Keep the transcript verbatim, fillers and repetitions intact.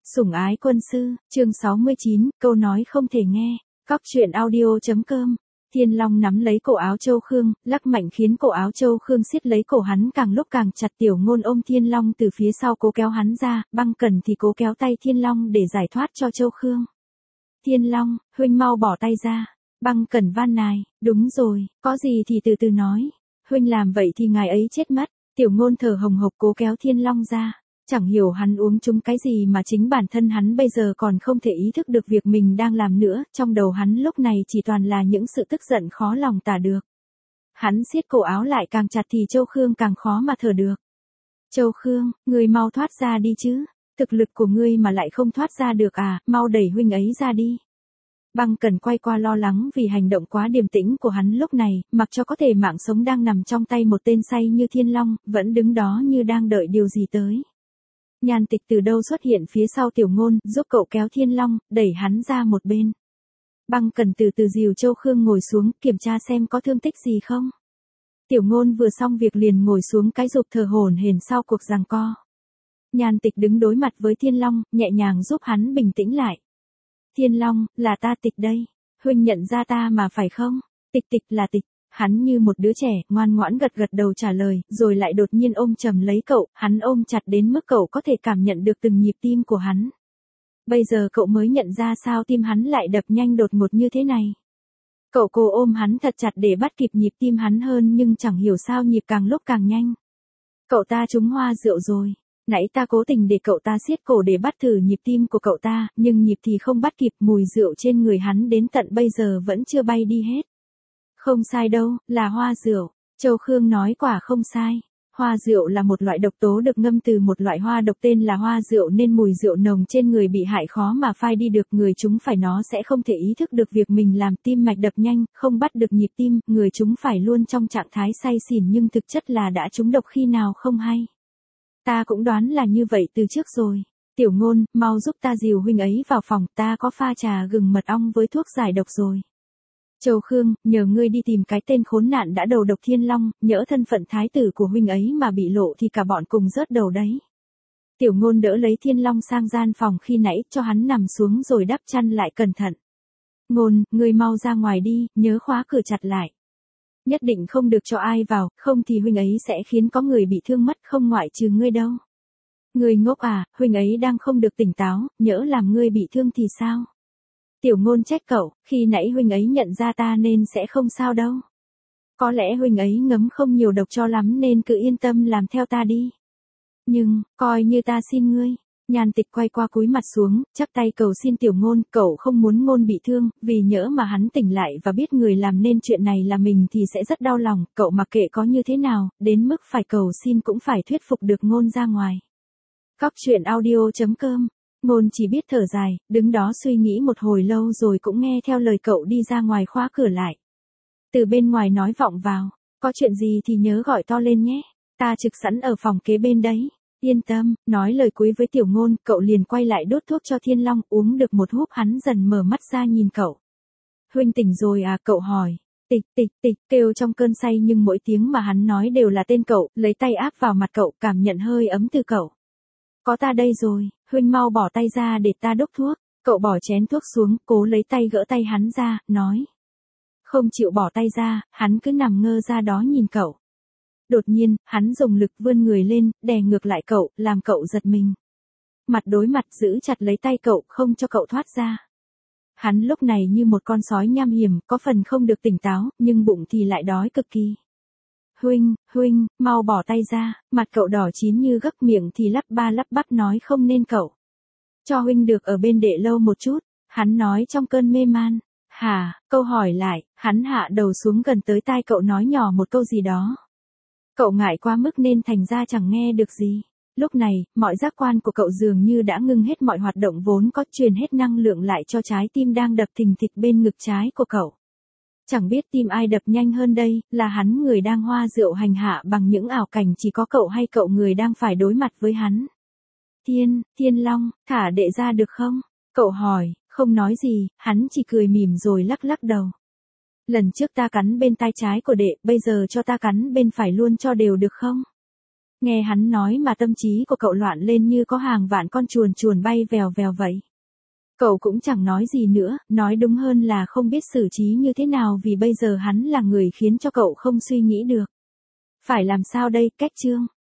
Sủng ái quân sư, chương sáu mươi chín, câu nói không thể nghe. Cóc truyện audio.com. Thiên Long nắm lấy cổ áo Châu Khương, lắc mạnh khiến cổ áo Châu Khương siết lấy cổ hắn càng lúc càng chặt. Tiểu Ngôn ôm Thiên Long từ phía sau cố kéo hắn ra, Băng Cẩn thì cố kéo tay Thiên Long để giải thoát cho Châu Khương. Thiên Long, huynh mau bỏ tay ra. Băng Cẩn van nài, đúng rồi, có gì thì từ từ nói. Huynh làm vậy thì ngài ấy chết mất. Tiểu Ngôn thở hồng hộc cố kéo Thiên Long ra. Chẳng hiểu hắn uống trúng cái gì mà chính bản thân hắn bây giờ còn không thể ý thức được việc mình đang làm nữa, trong đầu hắn lúc này chỉ toàn là những sự tức giận khó lòng tả được. Hắn siết cổ áo lại càng chặt thì Châu Khương càng khó mà thở được. Châu Khương, ngươi mau thoát ra đi chứ, thực lực của ngươi mà lại không thoát ra được à, mau đẩy huynh ấy ra đi. Băng Cẩn quay qua lo lắng vì hành động quá điềm tĩnh của hắn lúc này, mặc cho có thể mạng sống đang nằm trong tay một tên say như Thiên Long, vẫn đứng đó như đang đợi điều gì tới. Nhan Tịch từ đâu xuất hiện phía sau Tiểu Ngôn, giúp cậu kéo Thiên Long, đẩy hắn ra một bên. Băng Cẩn từ từ dìu Châu Khương ngồi xuống, kiểm tra xem có thương tích gì không. Tiểu Ngôn vừa xong việc liền ngồi xuống cái rụp thở hổn hển sau cuộc giằng co. Nhan Tịch đứng đối mặt với Thiên Long, nhẹ nhàng giúp hắn bình tĩnh lại. Thiên Long, là ta Tịch đây. Huynh nhận ra ta mà phải không? Tịch Tịch là Tịch. Hắn như một đứa trẻ, ngoan ngoãn gật gật đầu trả lời, rồi lại đột nhiên ôm chầm lấy cậu, hắn ôm chặt đến mức cậu có thể cảm nhận được từng nhịp tim của hắn. Bây giờ cậu mới nhận ra sao tim hắn lại đập nhanh đột ngột như thế này. Cậu cố ôm hắn thật chặt để bắt kịp nhịp tim hắn hơn nhưng chẳng hiểu sao nhịp càng lúc càng nhanh. Cậu ta trúng hoa rượu rồi. Nãy ta cố tình để cậu ta siết cổ để bắt thử nhịp tim của cậu ta, nhưng nhịp thì không bắt kịp, mùi rượu trên người hắn đến tận bây giờ vẫn chưa bay đi hết. Không sai đâu, là hoa rượu. Châu Khương nói quả không sai. Hoa rượu là một loại độc tố được ngâm từ một loại hoa độc tên là hoa rượu nên mùi rượu nồng trên người bị hại khó mà phai đi được. Người chúng phải nó sẽ không thể ý thức được việc mình làm tim mạch đập nhanh, không bắt được nhịp tim. Người chúng phải luôn trong trạng thái say xỉn nhưng thực chất là đã trúng độc khi nào không hay. Ta cũng đoán là như vậy từ trước rồi. Tiểu Ngôn, mau giúp ta dìu huynh ấy vào phòng, ta có pha trà gừng mật ong với thuốc giải độc rồi. Châu Khương, nhờ ngươi đi tìm cái tên khốn nạn đã đầu độc Thiên Long, nhỡ thân phận thái tử của huynh ấy mà bị lộ thì cả bọn cùng rớt đầu đấy. Tiểu Ngôn đỡ lấy Thiên Long sang gian phòng khi nãy cho hắn nằm xuống rồi đắp chăn lại cẩn thận. Ngôn, ngươi mau ra ngoài đi, nhớ khóa cửa chặt lại. Nhất định không được cho ai vào, không thì huynh ấy sẽ khiến có người bị thương mất không ngoại trừ ngươi đâu. Ngươi ngốc à, huynh ấy đang không được tỉnh táo, nhỡ làm ngươi bị thương thì sao? Tiểu Ngôn trách cậu, khi nãy huynh ấy nhận ra ta nên sẽ không sao đâu. Có lẽ huynh ấy ngấm không nhiều độc cho lắm nên cứ yên tâm làm theo ta đi. Nhưng, coi như ta xin ngươi. Nhan Tịch quay qua cúi mặt xuống, chắp tay cầu xin Tiểu Ngôn, cậu không muốn Ngôn bị thương, vì nhỡ mà hắn tỉnh lại và biết người làm nên chuyện này là mình thì sẽ rất đau lòng, cậu mặc kệ có như thế nào, đến mức phải cầu xin cũng phải thuyết phục được Ngôn ra ngoài. Cóc truyện audio.com. Ngôn chỉ biết thở dài, đứng đó suy nghĩ một hồi lâu rồi cũng nghe theo lời cậu đi ra ngoài khóa cửa lại. Từ bên ngoài nói vọng vào, có chuyện gì thì nhớ gọi to lên nhé, ta trực sẵn ở phòng kế bên đấy. Yên tâm, nói lời cuối với Tiểu Ngôn, cậu liền quay lại đốt thuốc cho Thiên Long, uống được một húp hắn dần mở mắt ra nhìn cậu. Huynh tỉnh rồi à, cậu hỏi. Tịch Tịch Tịch kêu trong cơn say nhưng mỗi tiếng mà hắn nói đều là tên cậu, lấy tay áp vào mặt cậu, cảm nhận hơi ấm từ cậu. Có ta đây rồi, huynh mau bỏ tay ra để ta đốc thuốc. Cậu bỏ chén thuốc xuống, cố lấy tay gỡ tay hắn ra, nói. Không chịu bỏ tay ra, hắn cứ nằm ngơ ra đó nhìn cậu. Đột nhiên, hắn dùng lực vươn người lên, đè ngược lại cậu, làm cậu giật mình. Mặt đối mặt giữ chặt lấy tay cậu, không cho cậu thoát ra. Hắn lúc này như một con sói nham hiểm, có phần không được tỉnh táo, nhưng bụng thì lại đói cực kỳ. Huynh, huynh, mau bỏ tay ra, mặt cậu đỏ chín như gấc, miệng thì lắp ba lắp bắp nói không nên cậu. Cho huynh được ở bên đệ lâu một chút, hắn nói trong cơn mê man. Hả, câu hỏi lại, hắn hạ đầu xuống gần tới tai cậu nói nhỏ một câu gì đó. Cậu ngại quá mức nên thành ra chẳng nghe được gì. Lúc này, mọi giác quan của cậu dường như đã ngưng hết mọi hoạt động vốn có, truyền hết năng lượng lại cho trái tim đang đập thình thịch bên ngực trái của cậu. Chẳng biết tim ai đập nhanh hơn đây, là hắn người đang hoa rượu hành hạ bằng những ảo cảnh chỉ có cậu hay cậu người đang phải đối mặt với hắn. Thiên, Thiên Long, thả đệ ra được không? Cậu hỏi, không nói gì, hắn chỉ cười mỉm rồi lắc lắc đầu. Lần trước ta cắn bên tai trái của đệ, bây giờ cho ta cắn bên phải luôn cho đều được không? Nghe hắn nói mà tâm trí của cậu loạn lên như có hàng vạn con chuồn chuồn bay vèo vèo vậy. Cậu cũng chẳng nói gì nữa, nói đúng hơn là không biết xử trí như thế nào vì bây giờ hắn là người khiến cho cậu không suy nghĩ được. Phải làm sao đây, Cách Trương?